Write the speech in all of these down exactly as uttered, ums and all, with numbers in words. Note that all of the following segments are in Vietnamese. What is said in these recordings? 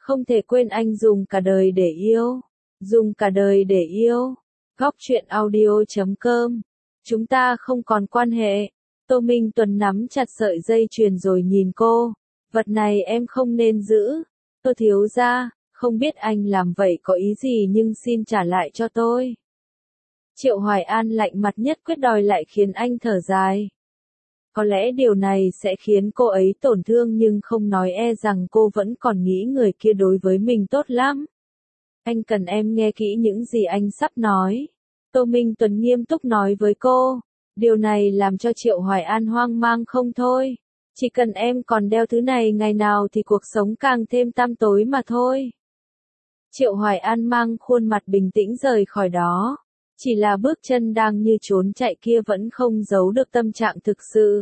Không thể quên anh dùng cả đời để yêu. Dùng cả đời để yêu. Góc truyện audio chấm com. Chúng ta không còn quan hệ. Tô Minh Tuấn nắm chặt sợi dây chuyền rồi nhìn cô. Vật này em không nên giữ. Tô thiếu gia, không biết anh làm vậy có ý gì nhưng xin trả lại cho tôi. Triệu Hoài An lạnh mặt nhất quyết đòi lại khiến anh thở dài. Có lẽ điều này sẽ khiến cô ấy tổn thương nhưng không nói e rằng cô vẫn còn nghĩ người kia đối với mình tốt lắm. Anh cần em nghe kỹ những gì anh sắp nói. Tô Minh Tuấn nghiêm túc nói với cô. Điều này làm cho Triệu Hoài An hoang mang không thôi. Chỉ cần em còn đeo thứ này ngày nào thì cuộc sống càng thêm tăm tối mà thôi. Triệu Hoài An mang khuôn mặt bình tĩnh rời khỏi đó. Chỉ là bước chân đang như trốn chạy kia vẫn không giấu được tâm trạng thực sự.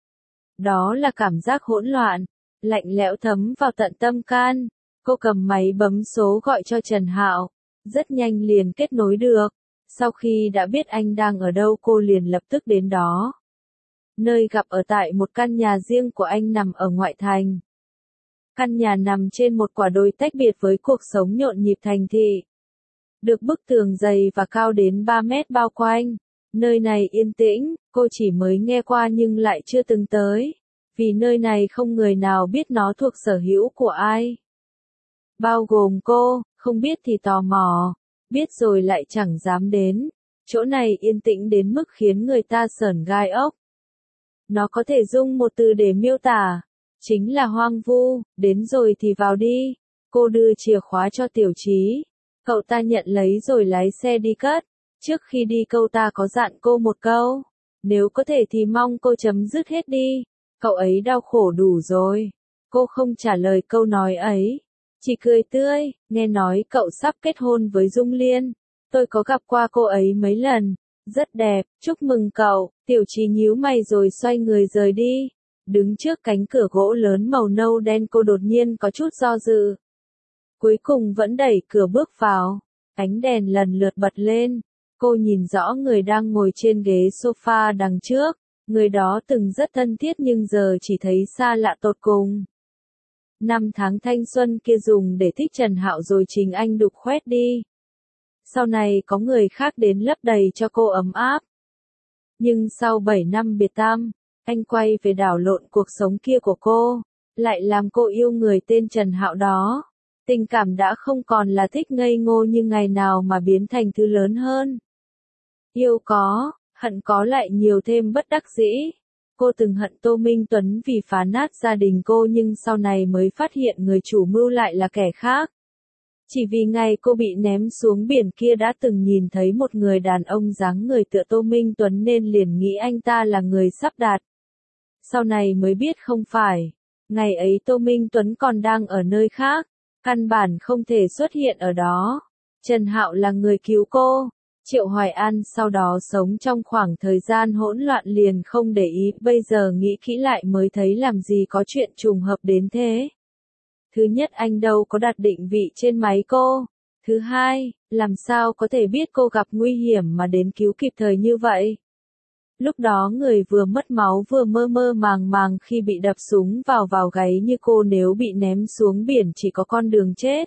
Đó là cảm giác hỗn loạn, lạnh lẽo thấm vào tận tâm can. Cô cầm máy bấm số gọi cho Trần Hạo, rất nhanh liền kết nối được. Sau khi đã biết anh đang ở đâu cô liền lập tức đến đó. Nơi gặp ở tại một căn nhà riêng của anh nằm ở ngoại thành. Căn nhà nằm trên một quả đồi tách biệt với cuộc sống nhộn nhịp thành thị. Được bức tường dày và cao đến ba mét bao quanh. Nơi này yên tĩnh, cô chỉ mới nghe qua nhưng lại chưa từng tới. Vì nơi này không người nào biết nó thuộc sở hữu của ai. Bao gồm cô, không biết thì tò mò, biết rồi lại chẳng dám đến. Chỗ này yên tĩnh đến mức khiến người ta sởn gai ốc. Nó có thể dùng một từ để miêu tả. Chính là hoang vu, đến rồi thì vào đi. Cô đưa chìa khóa cho Tiểu Chí. Cậu ta nhận lấy rồi lái xe đi cất. Trước khi đi cậu ta có dặn cô một câu. Nếu có thể thì mong cô chấm dứt hết đi. Cậu ấy đau khổ đủ rồi. Cô không trả lời câu nói ấy. Chỉ cười tươi, nghe nói cậu sắp kết hôn với Dung Liên. Tôi có gặp qua cô ấy mấy lần. Rất đẹp, chúc mừng cậu. Tiểu Chí nhíu mày rồi xoay người rời đi. Đứng trước cánh cửa gỗ lớn màu nâu đen cô đột nhiên có chút do dự. Cuối cùng vẫn đẩy cửa bước vào. Ánh đèn lần lượt bật lên. Cô nhìn rõ người đang ngồi trên ghế sofa đằng trước. Người đó từng rất thân thiết nhưng giờ chỉ thấy xa lạ tột cùng. Năm tháng thanh xuân kia dùng để thích Trần Hạo rồi chính anh đục khoét đi. Sau này có người khác đến lấp đầy cho cô ấm áp. Nhưng sau bảy năm biệt tăm, anh quay về đảo lộn cuộc sống kia của cô. Lại làm cô yêu người tên Trần Hạo đó. Tình cảm đã không còn là thích ngây ngô như ngày nào mà biến thành thứ lớn hơn. Yêu có, hận có lại nhiều thêm bất đắc dĩ. Cô từng hận Tô Minh Tuấn vì phá nát gia đình cô nhưng sau này mới phát hiện người chủ mưu lại là kẻ khác. Chỉ vì ngày cô bị ném xuống biển kia đã từng nhìn thấy một người đàn ông dáng người tựa Tô Minh Tuấn nên liền nghĩ anh ta là người sắp đặt. Sau này mới biết không phải. Ngày ấy Tô Minh Tuấn còn đang ở nơi khác. Căn bản không thể xuất hiện ở đó. Trần Hạo là người cứu cô. Triệu Hoài An sau đó sống trong khoảng thời gian hỗn loạn liền không để ý, bây giờ nghĩ kỹ lại mới thấy làm gì có chuyện trùng hợp đến thế. Thứ nhất anh đâu có đặt định vị trên máy cô. Thứ hai, làm sao có thể biết cô gặp nguy hiểm mà đến cứu kịp thời như vậy. Lúc đó người vừa mất máu vừa mơ mơ màng màng khi bị đập súng vào vào gáy như cô nếu bị ném xuống biển chỉ có con đường chết.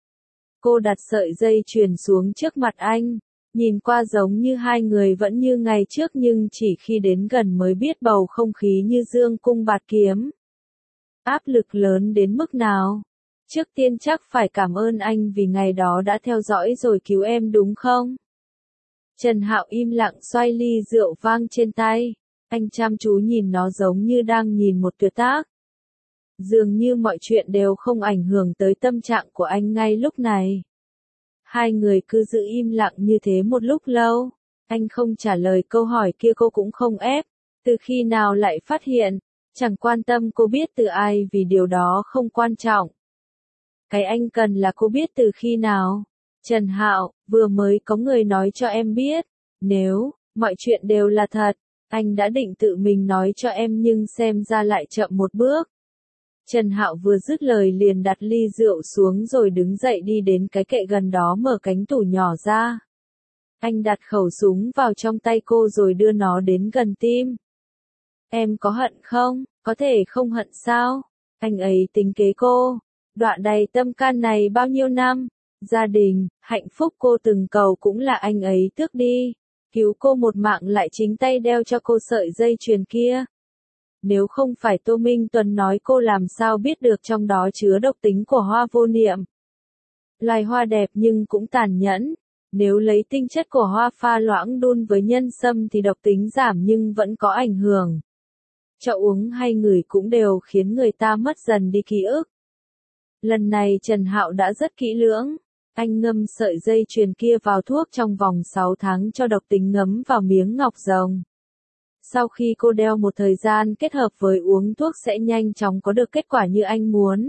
Cô đặt sợi dây chuyền xuống trước mặt anh. Nhìn qua giống như hai người vẫn như ngày trước nhưng chỉ khi đến gần mới biết bầu không khí như dương cung bạt kiếm. Áp lực lớn đến mức nào? Trước tiên chắc phải cảm ơn anh vì ngày đó đã theo dõi rồi cứu em đúng không? Trần Hạo im lặng xoay ly rượu vang trên tay. Anh chăm chú nhìn nó giống như đang nhìn một tuyệt tác. Dường như mọi chuyện đều không ảnh hưởng tới tâm trạng của anh ngay lúc này. Hai người cứ giữ im lặng như thế một lúc lâu. Anh không trả lời câu hỏi kia cô cũng không ép. Từ khi nào lại phát hiện. Chẳng quan tâm cô biết từ ai vì điều đó không quan trọng. Cái anh cần là cô biết từ khi nào. Trần Hạo, vừa mới có người nói cho em biết. Nếu, mọi chuyện đều là thật, anh đã định tự mình nói cho em nhưng xem ra lại chậm một bước. Trần Hạo vừa dứt lời liền đặt ly rượu xuống rồi đứng dậy đi đến cái kệ gần đó mở cánh tủ nhỏ ra. Anh đặt khẩu súng vào trong tay cô rồi đưa nó đến gần tim. Em có hận không? Có thể không hận sao? Anh ấy tính kế cô. Đọa đầy tâm can này bao nhiêu năm, gia đình, hạnh phúc cô từng cầu cũng là anh ấy tước đi. Cứu cô một mạng lại chính tay đeo cho cô sợi dây chuyền kia. Nếu không phải Tô Minh Tuấn nói cô làm sao biết được trong đó chứa độc tính của hoa vô niệm. Loài hoa đẹp nhưng cũng tàn nhẫn. Nếu lấy tinh chất của hoa pha loãng đun với nhân sâm thì độc tính giảm nhưng vẫn có ảnh hưởng. Cho uống hay ngửi cũng đều khiến người ta mất dần đi ký ức. Lần này Trần Hạo đã rất kỹ lưỡng. Anh ngâm sợi dây chuyền kia vào thuốc trong vòng sáu tháng cho độc tính ngấm vào miếng ngọc rồng. Sau khi cô đeo một thời gian kết hợp với uống thuốc sẽ nhanh chóng có được kết quả như anh muốn.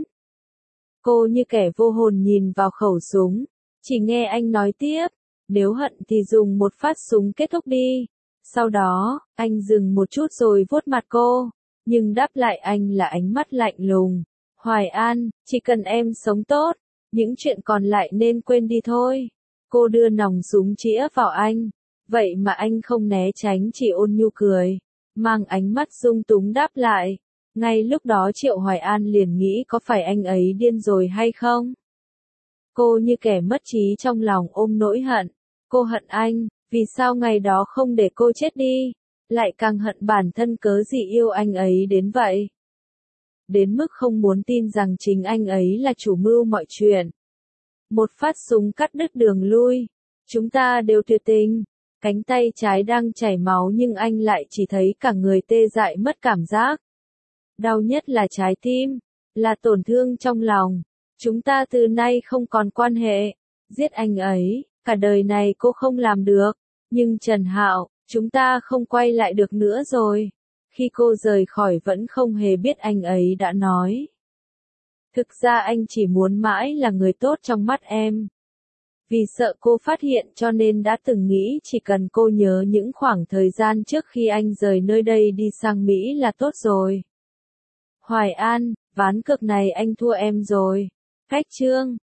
Cô như kẻ vô hồn nhìn vào khẩu súng, chỉ nghe anh nói tiếp, nếu hận thì dùng một phát súng kết thúc đi. Sau đó, anh dừng một chút rồi vuốt mặt cô, nhưng đáp lại anh là ánh mắt lạnh lùng. Hoài An, chỉ cần em sống tốt, những chuyện còn lại nên quên đi thôi. Cô đưa nòng súng chĩa vào anh, vậy mà anh không né tránh chỉ ôn nhu cười, mang ánh mắt dung túng đáp lại. Ngay lúc đó Triệu Hoài An liền nghĩ có phải anh ấy điên rồi hay không? Cô như kẻ mất trí trong lòng ôm nỗi hận. Cô hận anh, vì sao ngày đó không để cô chết đi, lại càng hận bản thân cớ gì yêu anh ấy đến vậy. Đến mức không muốn tin rằng chính anh ấy là chủ mưu mọi chuyện. Một phát súng cắt đứt đường lui. Chúng ta đều tuyệt tình. Cánh tay trái đang chảy máu nhưng anh lại chỉ thấy cả người tê dại mất cảm giác. Đau nhất là trái tim, là tổn thương trong lòng. Chúng ta từ nay không còn quan hệ. Giết anh ấy, cả đời này cô không làm được. Nhưng Trần Hạo, chúng ta không quay lại được nữa rồi. Khi cô rời khỏi vẫn không hề biết anh ấy đã nói. Thực ra anh chỉ muốn mãi là người tốt trong mắt em. Vì sợ cô phát hiện cho nên đã từng nghĩ chỉ cần cô nhớ những khoảng thời gian trước khi anh rời nơi đây đi sang Mỹ là tốt rồi. Hoài An, ván cược này anh thua em rồi. Khách trương.